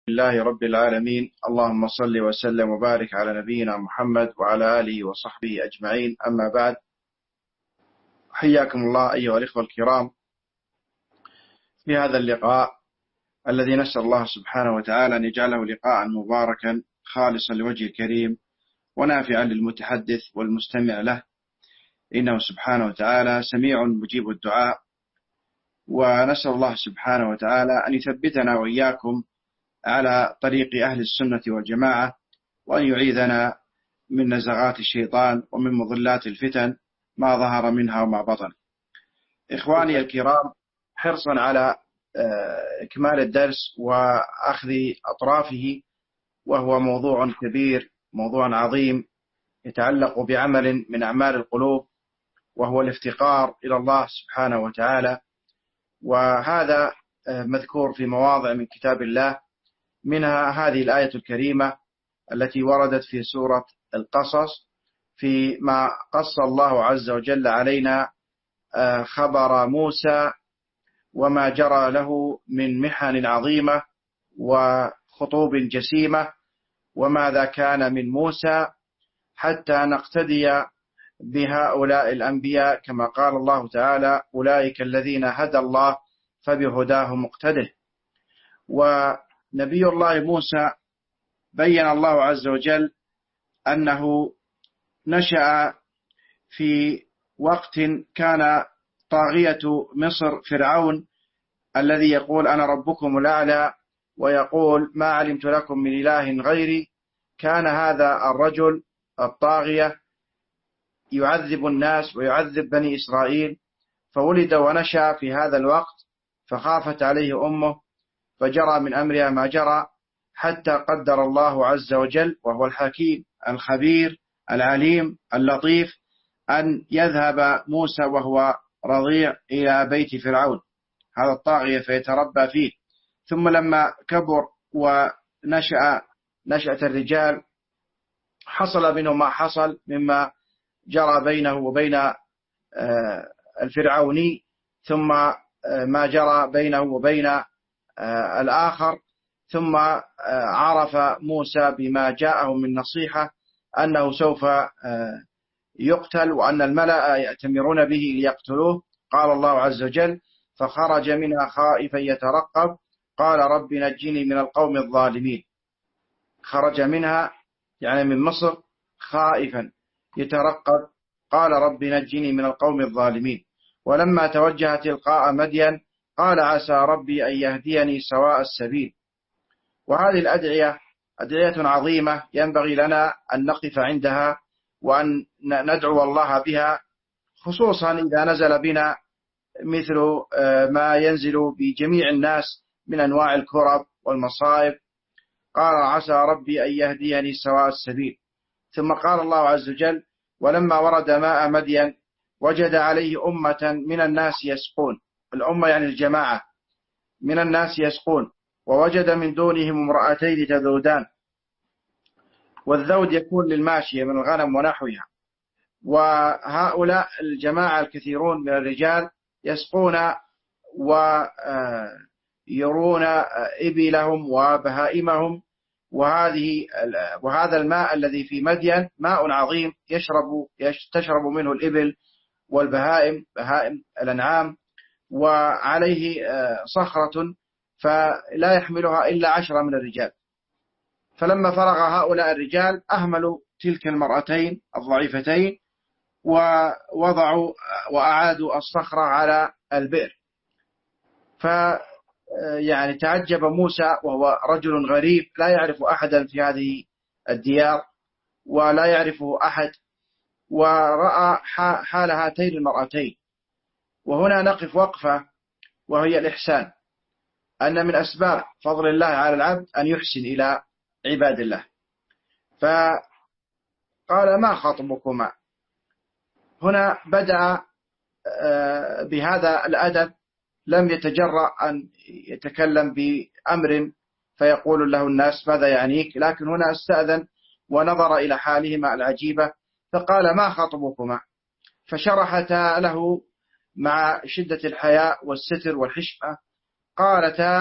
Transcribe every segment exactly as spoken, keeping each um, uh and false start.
لله رب العالمين. اللهم صل وسلم وبارك على نبينا محمد وعلى آله وصحبه أجمعين. أما بعد، حياكم الله أيها الإخوة الكرام في هذا اللقاء الذي نسأل الله سبحانه وتعالى أن يجعله لقاء مباركا خالصا لوجه الكريم ونافعا للمتحدث والمستمع له، إنه سبحانه وتعالى سميع مجيب الدعاء. ونسأل الله سبحانه وتعالى أن يثبتنا وإياكم على طريق أهل السنة والجماعة، وأن يعيذنا من نزغات الشيطان ومن مضلات الفتن ما ظهر منها وما بطن. إخواني الكرام، حرصا على إكمال الدرس وأخذ أطرافه، وهو موضوع كبير، موضوع عظيم يتعلق بعمل من أعمال القلوب، وهو الافتقار إلى الله سبحانه وتعالى. وهذا مذكور في مواضع من كتاب الله، منها هذه الآية الكريمة التي وردت في سورة القصص، فيما قص الله عز وجل علينا خبر موسى وما جرى له من محن عظيمة وخطوب جسيمة، وماذا كان من موسى حتى نقتدي بهؤلاء الأنبياء، كما قال الله تعالى: أولئك الذين هدى الله فبهداه مقتده. ونبي الله موسى بين الله عز وجل أنه نشأ في وقت كان طاغية مصر فرعون الذي يقول: أنا ربكم الأعلى، ويقول: ما علمت لكم من إله غيري. كان هذا الرجل الطاغية يعذب الناس ويعذب بني إسرائيل، فولد ونشأ في هذا الوقت، فخافت عليه أمه، فجرى من أمرها ما جرى، حتى قدر الله عز وجل، وهو الحكيم الخبير العليم اللطيف، أن يذهب موسى وهو رضيع إلى بيت فرعون هذا الطاغية فيتربى فيه. ثم لما كبر ونشأ نشأة الرجال، حصل منه ما حصل مما جرى بينه وبين الفرعوني، ثم ما جرى بينه وبين الآخر. ثم عرف موسى بما جاءه من نصيحة أنه سوف يقتل، وأن الملأ يأتمرون به ليقتلوه. قال الله عز وجل: فخرج منها خائفا يترقب قال رب نجني من القوم الظالمين. خرج منها يعني من مصر خائفا يترقب قال رب نجني من القوم الظالمين. ولما توجه تلقاء مدين قال: عسى ربي أن يهديني سواء السبيل. وهذه الأدعية أدعية عظيمة ينبغي لنا أن نقف عندها وأن ندعو الله بها، خصوصا إذا نزل بنا مثل ما ينزل بجميع الناس من أنواع الكرب والمصائب. قال: عسى ربي أن يهديني سواء السبيل. ثم قال الله عز وجل: ولما ورد ماء مدين وجد عليه أمة من الناس يسقون. الأمة يعني الجماعة من الناس يسقون، ووجد من دونهم امرأتين تذودان. والذود يكون للماشية من الغنم ونحوها. وهؤلاء الجماعة الكثيرون من الرجال يسقون ويرون إبلهم وبهائمهم. وهذه وهذا الماء الذي في مدين ماء عظيم يشرب تشرب منه الإبل والبهائم، بهائم الأنعام، وعليه صخرة فلا يحملها إلا عشرة من الرجال. فلما فرغ هؤلاء الرجال أهملوا تلك المرأتين الضعيفتين ووضعوا وأعادوا الصخرة على البئر. ف يعني تعجب موسى، وهو رجل غريب لا يعرف أحدا في هذه الديار ولا يعرفه أحد، ورأى حال هاتين المرأتين. وهنا نقف وقفة، وهي الإحسان، أن من أسباب فضل الله على العبد أن يحسن إلى عباد الله. فقال: ما خطبكما؟ هنا بدأ بهذا الأدب، لم يتجرأ أن يتكلم بأمر فيقول له الناس ماذا يعنيك، لكن هنا استأذن ونظر إلى حالهما العجيبة فقال: ما خطبكما؟ فشرحتا له مع شدة الحياء والستر والحشمة، قالتا: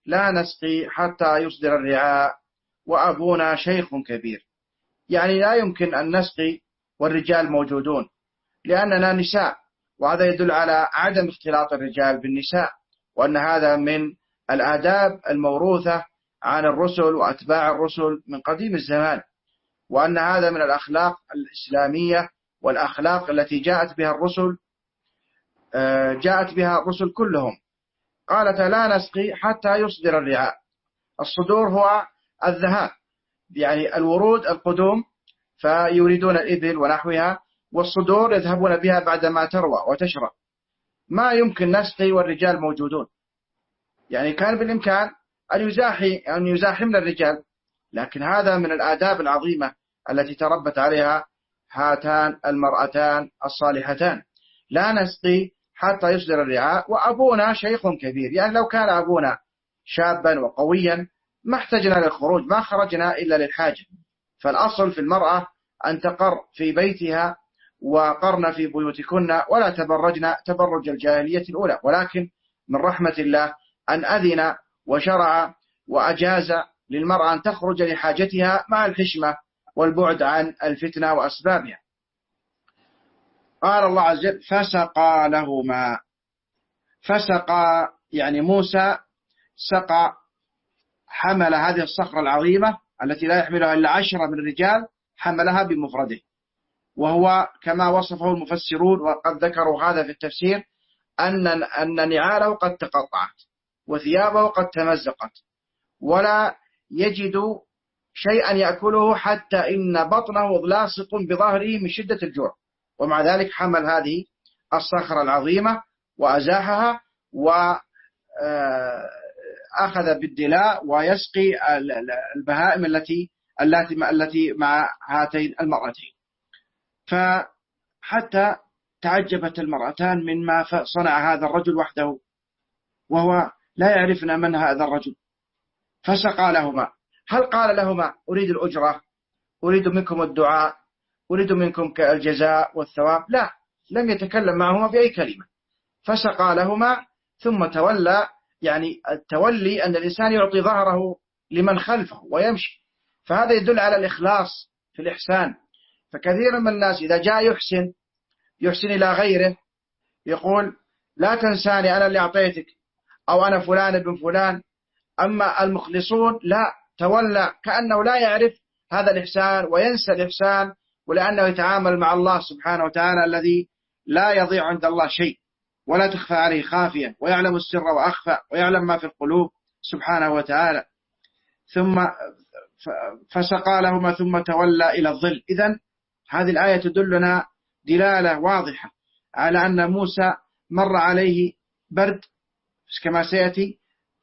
لا نسقي حتى يصدر الرعاء وأبونا شيخ كبير. يعني لا يمكن أن نسقي والرجال موجودون لأننا نساء، وهذا يدل على عدم اختلاط الرجال بالنساء، وأن هذا من الآداب الموروثة عن الرسل وأتباع الرسل من قديم الزمان، وأن هذا من الأخلاق الإسلامية والأخلاق التي جاءت بها الرسل جاءت بها الرسل كلهم. قالت لا نسقي حتى يصدر الرعاء. الصدور هو الذهاب، يعني الورود القدوم، فيريدون الإبل ونحوها، والصدور يذهبون بها بعدما تروى وتشرب. ما يمكن نسقي والرجال موجودون، يعني كان بالإمكان أن يزاحي أن يزاحمن الرجال، لكن هذا من الآداب العظيمة التي تربت عليها هاتان المرأتان الصالحتان. لا نسقي حتى يصدر الرعاء وأبونا شيخ كبير. يعني لو كان أبونا شابا وقويا ما احتجنا للخروج، ما خرجنا إلا للحاجة. فالأصل في المرأة أن تقر في بيتها وقرن في بيوتكن ولا تبرجنا تبرج الجاهلية الأولى، ولكن من رحمة الله أن أذن وشرع وأجاز للمرأة أن تخرج لحاجتها مع الحشمة والبعد عن الفتنة وأسبابها. قال الله عز وجل فسقى لهما. فسقى يعني موسى سقى، حمل هذه الصخرة العظيمة التي لا يحملها إلا عشرة من الرجال، حملها بمفرده، وهو كما وصفه المفسرون وقد ذكروا هذا في التفسير أن أن نعاله قد تقطعت وثيابه قد تمزقت ولا يجد شيئا يأكله، حتى إن بطنه لاصق بظهره من شدة الجوع، ومع ذلك حمل هذه الصخرة العظيمة وأزاحها وأخذ بالدلاء ويسقي البهائم التي التي مع هاتين المرأتين. فحتى تعجبت المرأتان مما صنع هذا الرجل وحده وهو لا يعرفن من هذا الرجل. فسقى لهما. هل قال لهما أريد الأجرة، أريد منكم الدعاء، أريد منكم الجزاء والثواب؟ لا، لم يتكلم معهما بأي كلمة. فسقى لهما ثم تولى. يعني التولي أن الإنسان يعطي ظهره لمن خلفه ويمشي، فهذا يدل على الإخلاص في الإحسان. فكثير من الناس إذا جاء يحسن يحسن إلى غيره يقول لا تنساني أنا اللي أعطيتك، أو أنا فلان ابن فلان. أما المخلصون لا، تولى كأنه لا يعرف هذا الإحسان وينسى الإحسان، ولأنه يتعامل مع الله سبحانه وتعالى الذي لا يضيع عند الله شيء ولا تخفى عليه خافية، ويعلم السر وأخفى ويعلم ما في القلوب سبحانه وتعالى. ثم فسقى لهما ثم تولى إلى الظل. إذن هذه الآية تدلنا دلالة واضحة على أن موسى مر عليه برد كما سيأتي،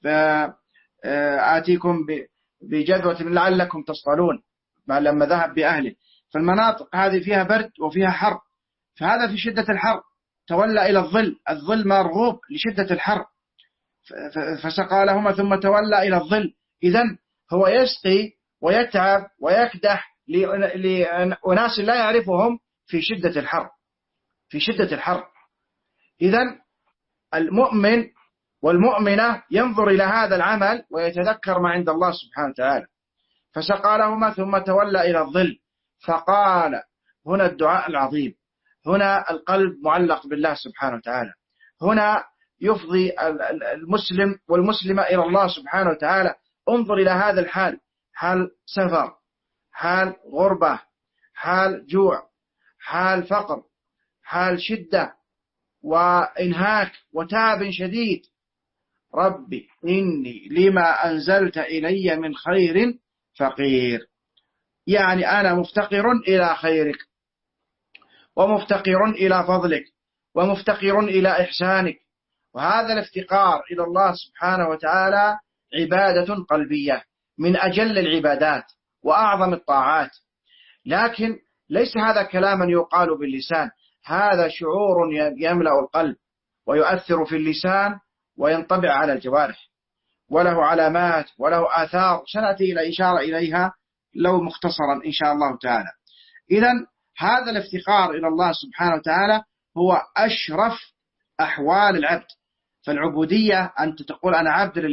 آتيكم بجذوة لعلكم تصطلون لما ذهب بأهله. فالمناطق هذه فيها برد وفيها حر، فهذا في شدة الحر تولى إلى الظل. الظل مرغوب لشدة الحر. فسقى لهما ثم تولى إلى الظل. إذن هو يسقي ويتعب ويكدح لأناس لا يعرفهم في شدة الحر في شدة الحر. إذن المؤمن والمؤمنة ينظر إلى هذا العمل ويتذكر ما عند الله سبحانه وتعالى. فسقى لهما ثم تولى إلى الظل. فقال، هنا الدعاء العظيم، هنا القلب معلق بالله سبحانه وتعالى، هنا يفضي المسلم والمسلمة إلى الله سبحانه وتعالى. انظر إلى هذا الحال، حال سفر، حال غربة، حال جوع، حال فقر، حال شدة وإنهاك وتعب شديد. ربي إني لما أنزلت إلي من خير فقير. يعني أنا مفتقر إلى خيرك، ومفتقر إلى فضلك، ومفتقر إلى إحسانك. وهذا الافتقار إلى الله سبحانه وتعالى عبادة قلبية من أجل العبادات وأعظم الطاعات، لكن ليس هذا كلاما يقال باللسان، هذا شعور يملأ القلب ويؤثر في اللسان وينطبع على الجوارح، وله علامات وله آثار سنأتي إلى إشارة إليها لو مختصرا إن شاء الله تعالى. إذن هذا الافتقار إلى الله سبحانه وتعالى هو أشرف أحوال العبد. فالعبودية أنت تقول أنا عبد لله،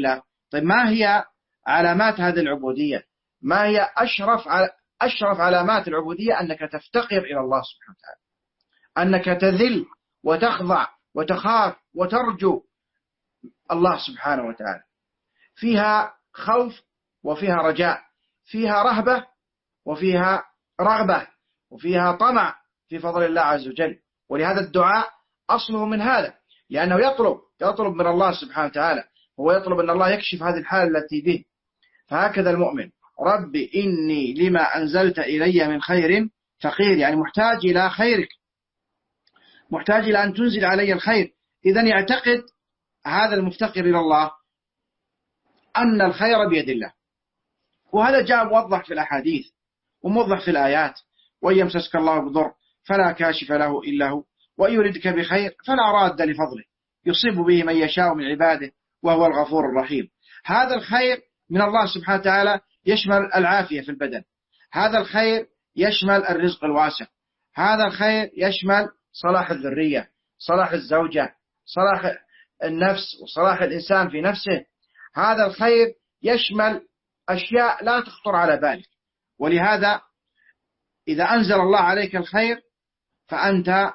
طيب ما هي علامات هذه العبودية؟ ما هي أشرف أشرف علامات العبودية؟ أنك تفتقر إلى الله سبحانه وتعالى، أنك تذل وتخضع وتخاف وترجو الله سبحانه وتعالى. فيها خوف وفيها رجاء، فيها رهبة وفيها رغبة، وفيها طمع في فضل الله عز وجل. ولهذا الدعاء أصله من هذا، لأنه يطلب يطلب من الله سبحانه وتعالى، هو يطلب أن الله يكشف هذه الحالة التي به. فهكذا المؤمن: رب إني لما أنزلت إلي من خير فقير، يعني محتاج إلى خيرك، محتاج إلى أن تنزل علي الخير. إذن يعتقد هذا المفتقر إلى الله أن الخير بيد الله، وهذا جاء موضح في الأحاديث وموضح في الآيات: وإن يمسسك الله بضر فلا كاشف له إلا هو، وإن يردك بخير فلا راد لفضله، يصيب به من يشاء من عباده وهو الغفور الرحيم. هذا الخير من الله سبحانه وتعالى يشمل العافية في البدن، هذا الخير يشمل الرزق الواسع، هذا الخير يشمل صلاح الذرية، صلاح الزوجة، صلاح النفس وصلاح الإنسان في نفسه. هذا الخير يشمل أشياء لا تخطر على بالك. ولهذا إذا أنزل الله عليك الخير فأنت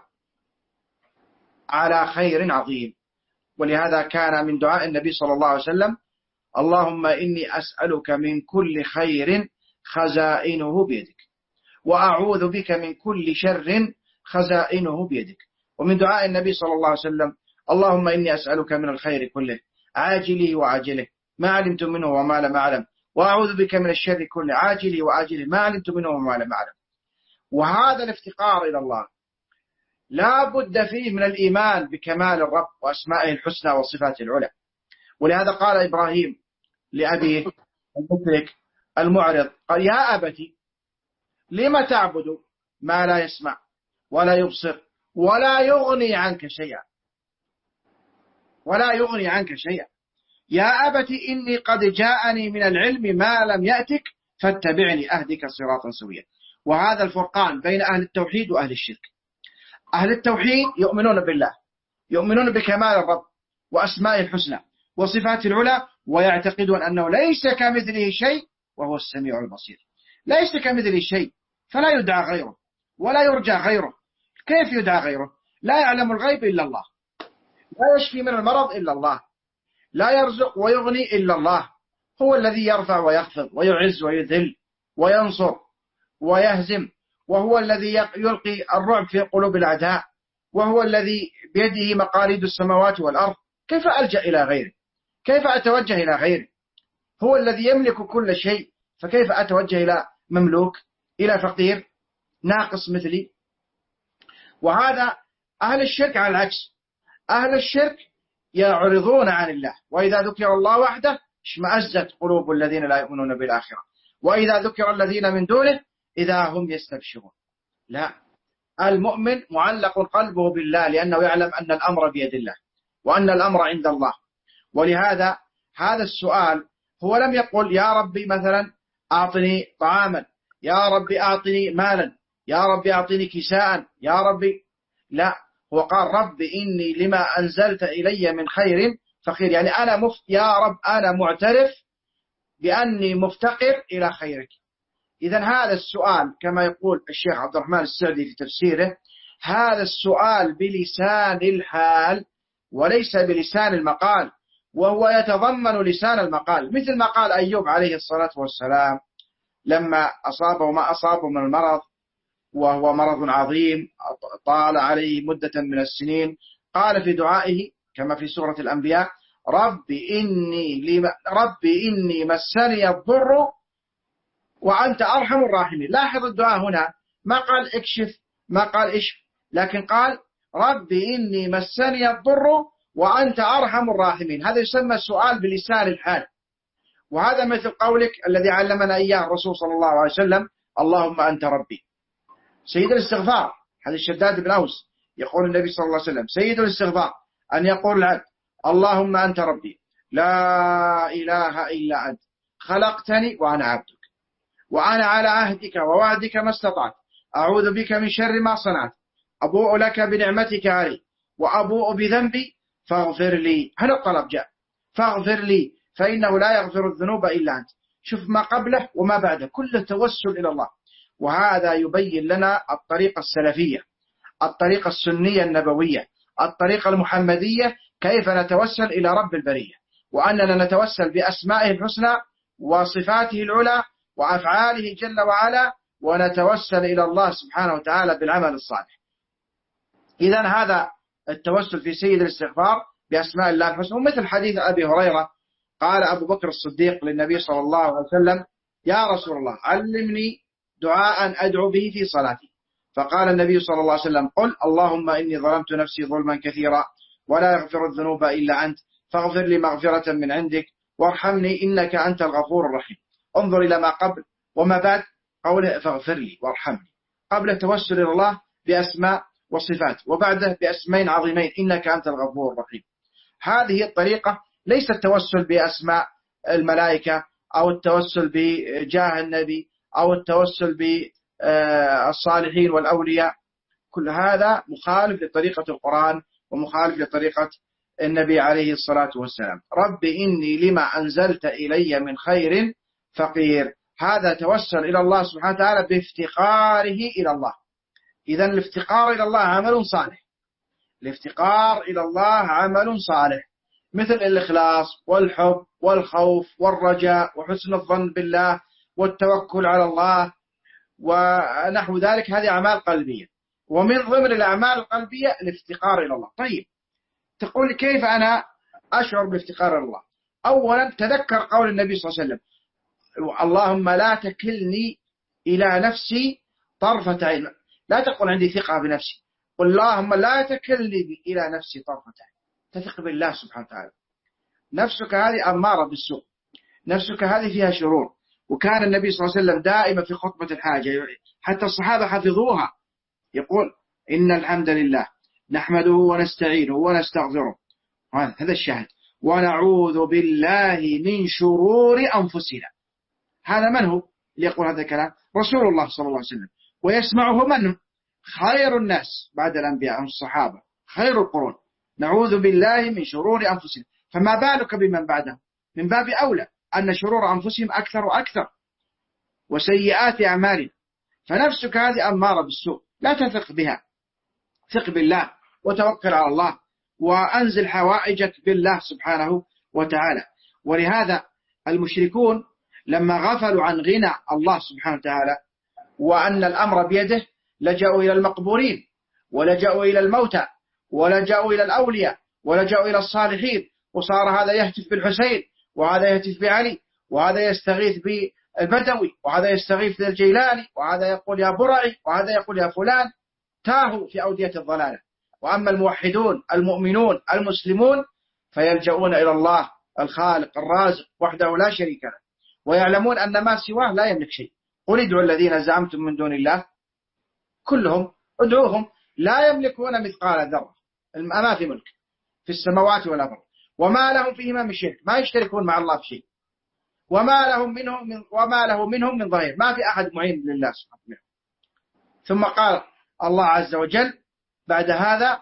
على خير عظيم. ولهذا كان من دعاء النبي صلى الله عليه وسلم: اللهم إني أسألك من كل خير خزائنه بيدك، وأعوذ بك من كل شر خزائنه بيدك. ومن دعاء النبي صلى الله عليه وسلم: اللهم إني أسألك من الخير كله عاجله وعاجله ما علمت منه وما لم أعلم، وأعوذ بك من الشر كله عاجله وآجله ما علمت منه وما لم أعلم. وهذا الافتقار إلى الله لا بد فيه من الإيمان بكمال الرب وأسمائه الحسنى وصفاته العلى. ولهذا قال إبراهيم لأبيه المشرك المعرض: قال يا أبتي لم تعبد ما لا يسمع ولا يبصر ولا يغني عنك شيئا، ولا يغني عنك شيئا. يا أبتي إني قد جاءني من العلم ما لم يأتك فاتبعني أهدك صراطا سويا. وهذا الفرقان بين أهل التوحيد وأهل الشرك. أهل التوحيد يؤمنون بالله، يؤمنون بكمال الرب وأسمائه الحسنى وصفاته العلى، ويعتقدون أنه ليس كمثله شيء وهو السميع البصير. ليس كمثله شيء فلا يدعى غيره ولا يرجى غيره. كيف يدعى غيره؟ لا يعلم الغيب إلا الله، لا يشفي من المرض إلا الله، لا يرزق ويغني إلا الله. هو الذي يرفع ويخفض ويعز ويذل وينصر ويهزم، وهو الذي يلقي الرعب في قلوب الأعداء، وهو الذي بيده مقاليد السماوات والأرض. كيف ألجأ إلى غيره؟ كيف أتوجه إلى غيره؟ هو الذي يملك كل شيء، فكيف أتوجه إلى مملوك، إلى فقير ناقص مثلي؟ وهذا أهل الشرك على العكس. أهل الشرك يعرضون عن الله، وإذا ذكر الله وحده اشمأزت قلوب الذين لا يؤمنون بالآخرة، وإذا ذكر الذين من دونه إذا هم يستبشرون. لا، المؤمن معلق قلبه بالله، لأنه يعلم أن الأمر بيد الله وأن الأمر عند الله. ولهذا هذا السؤال هو لم يقل يا ربي مثلا أعطني طعاما، يا ربي أعطني مالا، يا ربي أعطني كساء، يا ربي، لا، هو قال رب إني لما أنزلت إلي من خير فقير، يعني أنا مف... يا رب أنا معترف بأني مفتقر إلى خيرك. إذن هذا السؤال كما يقول الشيخ عبد الرحمن السعدي في تفسيره: هذا السؤال بلسان الحال وليس بلسان المقال، وهو يتضمن لسان المقال، مثل ما قال أيوب عليه الصلاة والسلام لما أصابه ما أصابه من المرض، وهو مرض عظيم طال عليه مدة من السنين، قال في دعائه كما في سورة الأنبياء: رب إني, لما رب إني مسني الضر وأنت أرحم الراحمين. لاحظ الدعاء هنا ما قال اكشف، ما قال اشف، لكن قال رب إني مسني الضر وأنت أرحم الراحمين. هذا يسمى سؤال بلسان الحال. وهذا مثل قولك الذي علمنا إياه الرسول صلى الله عليه وسلم: اللهم أنت ربي. سيد الاستغفار حديث شداد بن أوس يقول النبي صلى الله عليه وسلم: سيد الاستغفار أن يقول العبد اللهم أنت ربي لا إله إلا أنت خلقتني وأنا عبدك، وأنا على عهدك ووعدك ما استطعت، أعوذ بك من شر ما صنعت، أبوء لك بنعمتك علي وأبوء بذنبي فاغفر لي. هذا الطلب جاء: فاغفر لي فإنه لا يغفر الذنوب إلا أنت. شوف ما قبله وما بعده كله توسل إلى الله. وهذا يبين لنا الطريقة السلفية، الطريقة السنية النبوية، الطريقة المحمدية، كيف نتوسل إلى رب البرية، وأننا نتوسل بأسمائه الحسنى وصفاته العلى وأفعاله جل وعلا، ونتوسل إلى الله سبحانه وتعالى بالعمل الصالح. إذن هذا التوسل في سيد الاستغفار بأسماء الله الحسنى. ومثل حديث أبي هريرة قال أبو بكر الصديق للنبي صلى الله عليه وسلم: يا رسول الله علمني دعاء أدعو به في صلاتي. فقال النبي صلى الله عليه وسلم: قل اللهم إني ظلمت نفسي ظلما كثيرا ولا يغفر الذنوب إلا أنت فاغفر لي مغفرة من عندك وارحمني إنك أنت الغفور الرحيم. انظر إلى ما قبل وما بعد قوله فاغفر لي وارحمني. قبل التوسل إلى الله بأسماء وصفات، وبعده باسمين عظيمين: إنك أنت الغفور الرحيم. هذه الطريقة، ليس التوسل بأسماء الملائكة أو التوسل بجاه النبي أو التوسل بالصالحين والأولياء. كل هذا مخالف لطريقة القرآن ومخالف لطريقة النبي عليه الصلاة والسلام. رب إني لما أنزلت إلي من خير فقير. هذا توسل إلى الله سبحانه وتعالى بافتقاره إلى الله. إذن الافتقار إلى الله عمل صالح، الافتقار إلى الله عمل صالح، مثل الإخلاص والحب والخوف والرجاء وحسن الظن بالله والتوكل على الله ونحو ذلك. هذه أعمال قلبية، ومن ضمن الأعمال القلبية الافتقار إلى الله. طيب، تقول كيف أنا أشعر بالافتقار إلى الله؟ أولا تذكر قول النبي صلى الله عليه وسلم: اللهم لا تكلني إلى نفسي طرفة عين. لا تقول عندي ثقة بنفسي، قل اللهم لا تكلني إلى نفسي طرفة عين. تثق بالله سبحانه وتعالى. نفسك هذه أمارة بالسوء، نفسك هذه فيها شرور. وكان النبي صلى الله عليه وسلم دائما في خطبة الحاجة، حتى الصحابة حفظوها، يقول: إن الحمد لله نحمده ونستعينه ونستغفره، هذا الشاهد، ونعوذ بالله من شرور أنفسنا. هذا من هو اللي يقول هذا الكلام؟ رسول الله صلى الله عليه وسلم. ويسمعه من؟ خير الناس بعد الأنبياء الصحابة، خير القرون. نعوذ بالله من شرور أنفسنا، فما بالك بمن بعده؟ من باب أولى أن شرور أنفسهم أكثر وأكثر، وسيئات أعمالنا. فنفسك هذه أمارة بالسوء، لا تثق بها، ثق بالله وتوكل على الله، وأنزل حوائجك بالله سبحانه وتعالى. ولهذا المشركون لما غفلوا عن غنى الله سبحانه وتعالى وأن الأمر بيده، لجأوا إلى المقبورين، ولجأوا إلى الموتى، ولجأوا إلى الأولياء، ولجأوا إلى الصالحين. وصار هذا يهتف بالحسين، وهذا يهتف بعلي، وهذا يستغيث بالبدوي، وهذا يستغيث بالجيلاني، وهذا يقول يا برعي، وهذا يقول يا فلان. تاهوا في أودية الضلالة. وأما الموحدون المؤمنون المسلمون فيلجؤون إلى الله الخالق الرازق وحده لا شريك له، ويعلمون أن ما سواه لا يملك شيء. قل ادعوا الذين زعمتم من دون الله كلهم ادعوهم لا يملكون مثقال ذرة، ما في ملك في السماوات ولا الأرض، وما لهم فيهما من شرك، ما يشتركون مع الله في شيء، وما لهم منهم من وما له منهم من ظهير، ما في أحد معين لله سبحانه وتعالى. ثم قال الله عز وجل بعد هذا: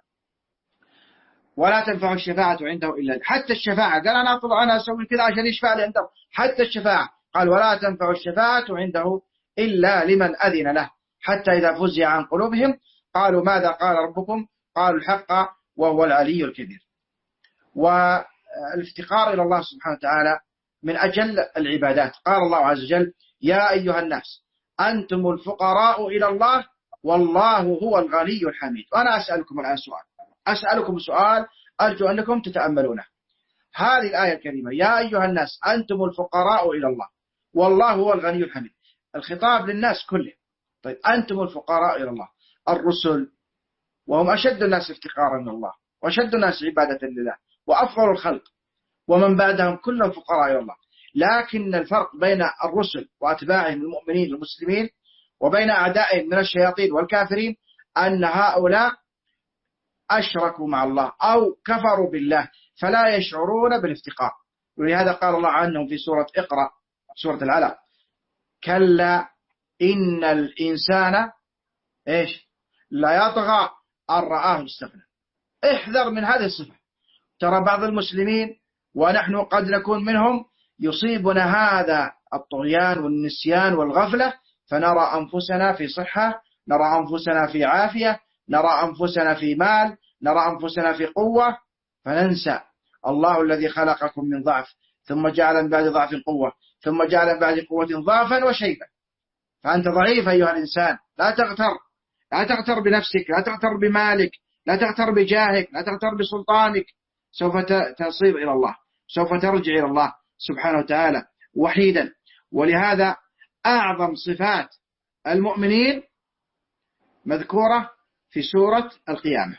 ولا تنفع الشفاعة عنده إلا، حتى الشفاعة قال أنا أطلع أنا أسوي كذا عشان يشفع لي عنده، حتى الشفاعة قال ولا تنفع الشفاعة عنده إلا لمن أذن له، حتى إذا فزع عن قلوبهم قالوا ماذا قال ربكم؟ قالوا الحق وهو العلي الكبير. والافتقار إلى الله سبحانه وتعالى من أجل العبادات. قال الله عز وجل: يا أيها الناس أنتم الفقراء إلى الله والله هو الغني الحميد. وأنا أسألكم الآن سؤال، أسألكم سؤال أرجو أنكم تتأملونه. هذه الآية الكريمة: يا أيها الناس أنتم الفقراء إلى الله والله هو الغني الحميد، الخطاب للناس كله. طيب، أنتم الفقراء إلى الله، الرسل وهم أشد الناس افتقارا إلى الله وأشد الناس عبادة لله وأفضل الخلق، ومن بعدهم كلهم فقراء إلى الله. لكن الفرق بين الرسل وأتباعهم المؤمنين المسلمين وبين أعدائهم من الشياطين والكافرين أن هؤلاء أشركوا مع الله أو كفروا بالله فلا يشعرون بالافتقار. ولهذا قال الله عنهم في سورة اقرأ، سورة العلق: كلا إن الإنسان إيش لا يطغى أن رآه استغنى. احذر من هذه الصفة. ترى بعض المسلمين ونحن قد نكون منهم، يصيبنا هذا الطغيان والنسيان والغفلة، فنرى أنفسنا في صحة، نرى أنفسنا في عافية، نرى أنفسنا في مال، نرى أنفسنا في قوة، فننسى الله الذي خلقكم من ضعف ثم جعل من بعد ضعف قوة ثم جعل من بعد قوة ضعفا وشيبا. فأنت ضعيف أيها الإنسان، لا تغتر، لا تغتر بنفسك، لا تغتر بمالك، لا تغتر بجاهك، لا تغتر بسلطانك. سوف تصير إلى الله، سوف ترجع إلى الله سبحانه وتعالى وحيدا. ولهذا أعظم صفات المؤمنين مذكورة في سورة القيامة: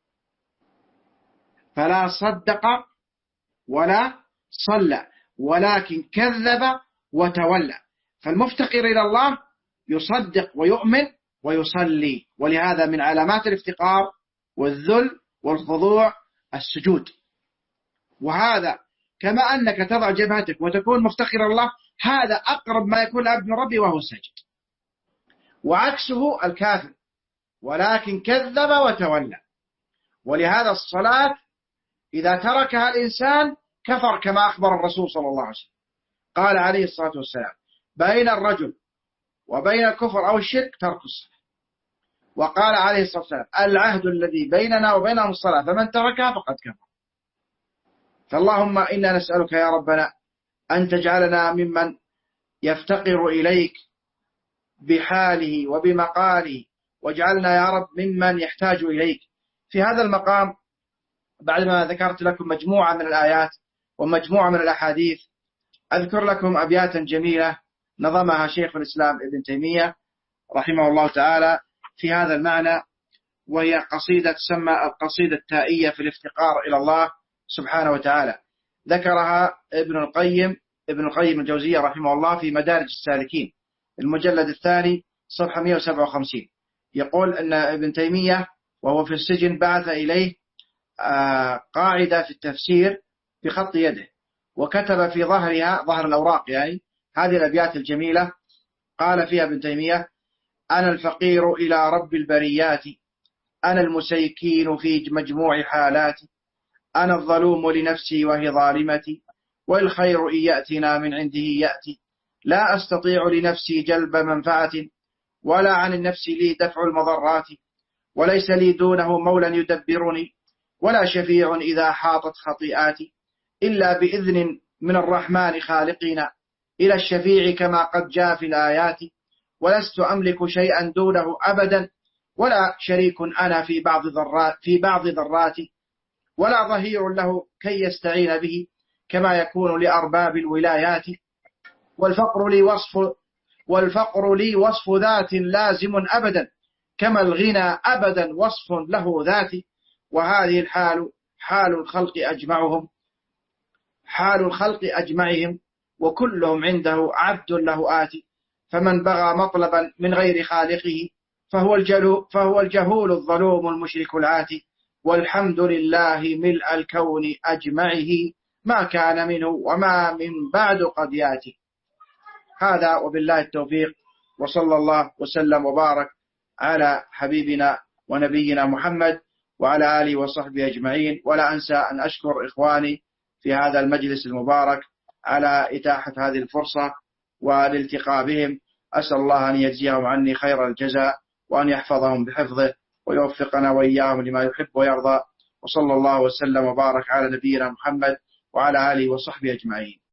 فلا صدق ولا صلى ولكن كذب وتولى. فالمفتقر إلى الله يصدق ويؤمن ويصلي، ولهذا من علامات الافتقار والذل والخضوع السجود. وهذا كما أنك تضع جبهتك وتكون مفتقر الله، هذا أقرب ما يكون العبد من ربي وهو ساجد. وعكسه الكافر: ولكن كذب وتولى. ولهذا الصلاة إذا تركها الإنسان كفر، كما أخبر الرسول صلى الله عليه وسلم، قال عليه الصلاة والسلام: بين الرجل وبين الكفر أو الشرك ترك الصلاة. وقال عليه الصلاة والسلام: العهد الذي بيننا وبينهم الصلاة، فمن تركها فقد كفر. فاللهم إنا نسألك يا ربنا أن تجعلنا ممن يفتقر إليك بحاله وبمقاله، واجعلنا يا رب ممن يحتاج إليك. في هذا المقام بعدما ذكرت لكم مجموعة من الآيات ومجموعة من الأحاديث، أذكر لكم أبياتا جميلة نظمها شيخ الإسلام ابن تيمية رحمه الله تعالى في هذا المعنى، وهي قصيدة تسمى القصيدة التائية في الافتقار إلى الله سبحانه وتعالى. ذكرها ابن القيم ابن القيم الجوزية رحمه الله في مدارج السالكين المجلد الثاني صفحة مئة وسبعة وخمسين. يقول أن ابن تيمية وهو في السجن بعث إليه قاعدة في التفسير بخط يده، وكتب في ظهرها، ظهر الأوراق يعني، هذه الأبيات الجميلة. قال فيها ابن تيمية: أنا الفقير إلى رب البريات، أنا المسيكين في مجموع حالاتي، أنا الظلوم لنفسي وهي ظالمتي، والخير إن يأتنا من عنده يأتي، لا أستطيع لنفسي جلب منفعة، ولا عن النفس لي دفع المضرات، وليس لي دونه مولى يدبرني، ولا شفيع إذا حاطت خطيئاتي، إلا بإذن من الرحمن خالقنا إلى الشفيع كما قد جاء في الآيات، ولست أملك شيئا دونه أبدا، ولا شريك أنا في بعض ذرات في بعض ذراتي، ولا ظهير له كي يستعين به كما يكون لأرباب الولايات، والفقر لي وصف والفقر لي وصف ذات لازم أبدا، كما الغنى أبدا وصف له ذاتي، وهذه الحال حال الخلق أجمعهم حال الخلق أجمعهم، وكلهم عنده عبد له آتي، فمن بغى مطلبا من غير خالقه فهو الجهول, فهو الجهول الظلوم المشرك العاتي، والحمد لله ملء الكون أجمعه، ما كان منه وما من بعد قد ياتي. هذا وبالله التوفيق، وصلى الله وسلم وبارك على حبيبنا ونبينا محمد وعلى آله وصحبه أجمعين. ولا أنسى أن أشكر إخواني في هذا المجلس المبارك على إتاحة هذه الفرصة والالتقاء بهم. أسأل الله أن يجزيهم عني خير الجزاء، وأن يحفظهم بحفظه، ويوفقنا وإياهم لما يحب ويرضى. وصلى الله وسلم وبارك على نبينا محمد وعلى آله وصحبه أجمعين.